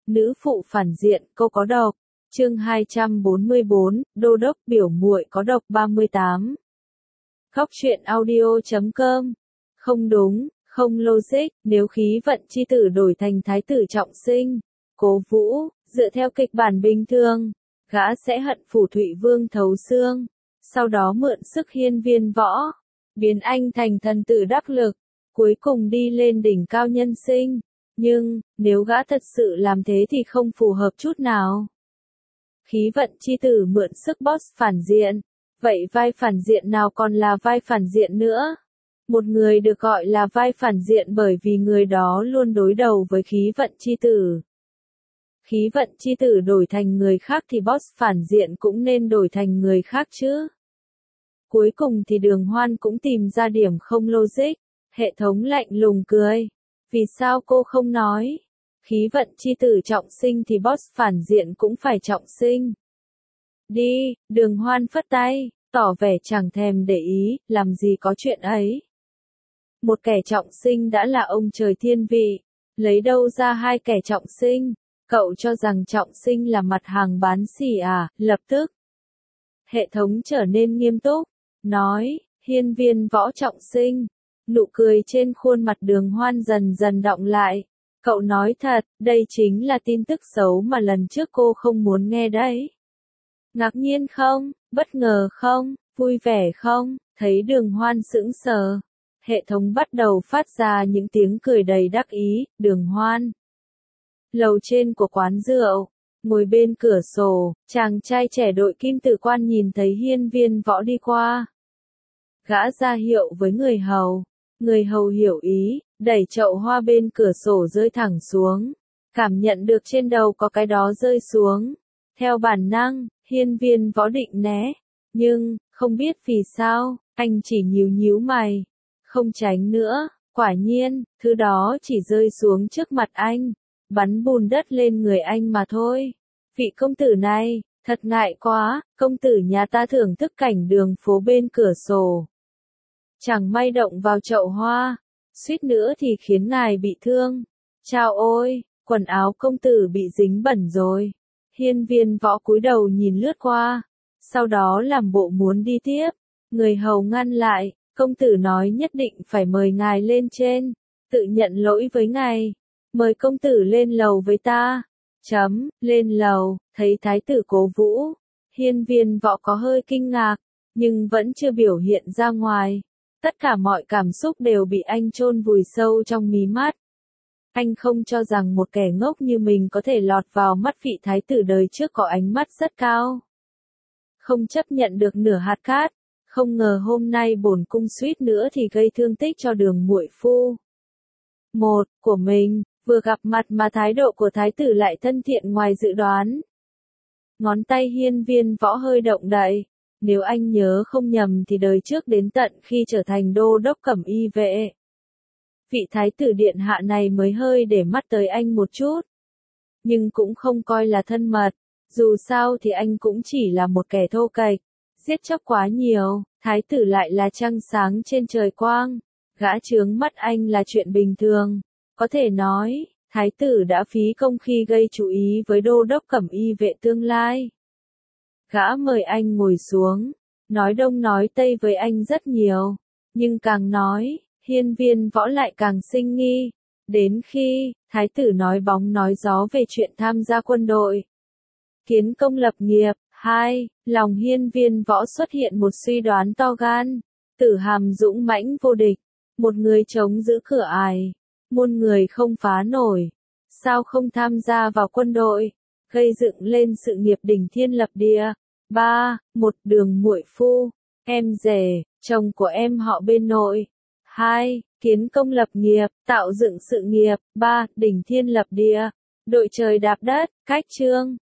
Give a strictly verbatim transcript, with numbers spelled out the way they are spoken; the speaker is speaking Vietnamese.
Nữ phụ phản diện, cô có độc. Chương hai trăm bốn mươi bốn, Đô đốc biểu muội có độc ba mươi tám. Góc truyện audio chấm com. Không đúng, không logic, nếu khí vận chi tử đổi thành thái tử trọng sinh, Cố Vũ, dựa theo kịch bản bình thường, gã sẽ hận Phủ Thụy Vương thấu xương, sau đó mượn sức Hiên Viên Võ, biến anh thành thần tử đắc lực, cuối cùng đi lên đỉnh cao nhân sinh. Nhưng, nếu gã thật sự làm thế thì không phù hợp chút nào. Khí vận chi tử mượn sức boss phản diện. Vậy vai phản diện nào còn là vai phản diện nữa? Một người được gọi là vai phản diện bởi vì người đó luôn đối đầu với khí vận chi tử. Khí vận chi tử đổi thành người khác thì boss phản diện cũng nên đổi thành người khác chứ. Cuối cùng thì Đường Hoan cũng tìm ra điểm không logic. Hệ thống lạnh lùng cười. Vì sao cô không nói? Khí vận chi tử trọng sinh thì boss phản diện cũng phải trọng sinh. Đi, Đường Hoan phất tay, tỏ vẻ chẳng thèm để ý, làm gì có chuyện ấy. Một kẻ trọng sinh đã là ông trời thiên vị, lấy đâu ra hai kẻ trọng sinh, cậu cho rằng trọng sinh là mặt hàng bán xỉ à, lập tức. Hệ thống trở nên nghiêm túc, nói, Hiên Viên Võ trọng sinh, nụ cười trên khuôn mặt Đường Hoan dần dần đọng lại. Cậu nói thật, đây chính là tin tức xấu mà lần trước cô không muốn nghe đấy. Ngạc nhiên không? Bất ngờ không? Vui vẻ không? Thấy Đường Hoan sững sờ. Hệ thống bắt đầu phát ra những tiếng cười đầy đắc ý. Đường Hoan. Lầu trên của quán rượu. Ngồi bên cửa sổ, chàng trai trẻ đội kim tử quan nhìn thấy Hiên Viên Võ đi qua. Gã ra hiệu với người hầu. Người hầu hiểu ý, đẩy chậu hoa bên cửa sổ rơi thẳng xuống. Cảm nhận được trên đầu có cái đó rơi xuống. Theo bản năng, Hiên Viên Võ định né. Nhưng, không biết vì sao, anh chỉ nhíu nhíu mày. Không tránh nữa, quả nhiên, thứ đó chỉ rơi xuống trước mặt anh. Bắn bùn đất lên người anh mà thôi. Vị công tử này, thật ngại quá, công tử nhà ta thưởng thức cảnh đường phố bên cửa sổ. Chẳng may động vào chậu hoa, suýt nữa thì khiến ngài bị thương. Chao ôi, quần áo công tử bị dính bẩn rồi. Hiên Viên Võ cúi đầu nhìn lướt qua, sau đó làm bộ muốn đi tiếp. Người hầu ngăn lại, công tử nói nhất định phải mời ngài lên trên, tự nhận lỗi với ngài. Mời công tử lên lầu với ta. Chấm, lên lầu, thấy thái tử Cố Vũ. Hiên Viên Võ có hơi kinh ngạc, nhưng vẫn chưa biểu hiện ra ngoài. Tất cả mọi cảm xúc đều bị anh chôn vùi sâu trong mí mắt. Anh không cho rằng một kẻ ngốc như mình có thể lọt vào mắt vị thái tử đời trước có ánh mắt rất cao. Không chấp nhận được nửa hạt cát, không ngờ hôm nay bổn cung suýt nữa thì gây thương tích cho Đường muội phu. Một, của mình, vừa gặp mặt mà thái độ của thái tử lại thân thiện ngoài dự đoán. Ngón tay Hiên Viên Võ hơi động đậy. Nếu anh nhớ không nhầm thì đời trước đến tận khi trở thành đô đốc cẩm y vệ. Vị thái tử điện hạ này mới hơi để mắt tới anh một chút. Nhưng cũng không coi là thân mật, dù sao thì anh cũng chỉ là một kẻ thô kệch, giết chóc quá nhiều, thái tử lại là trăng sáng trên trời quang. Gã chướng mắt anh là chuyện bình thường, có thể nói, thái tử đã phí công khi gây chú ý với đô đốc cẩm y vệ tương lai. Gã mời anh ngồi xuống, nói đông nói tây với anh rất nhiều, nhưng càng nói, Hiên Viên Võ lại càng sinh nghi, đến khi, thái tử nói bóng nói gió về chuyện tham gia quân đội. Kiến công lập nghiệp, hai, lòng Hiên Viên Võ xuất hiện một suy đoán to gan, Tử Hàm dũng mãnh vô địch, một người chống giữ cửa ải, muôn người không phá nổi, sao không tham gia vào quân đội? Gây dựng lên sự nghiệp đỉnh thiên lập địa. Ba, một Đường muội phu, em rể, chồng của em họ bên nội. Hai, kiến công lập nghiệp, tạo dựng sự nghiệp. Ba, đỉnh thiên lập địa, đội trời đạp đất, cách chương.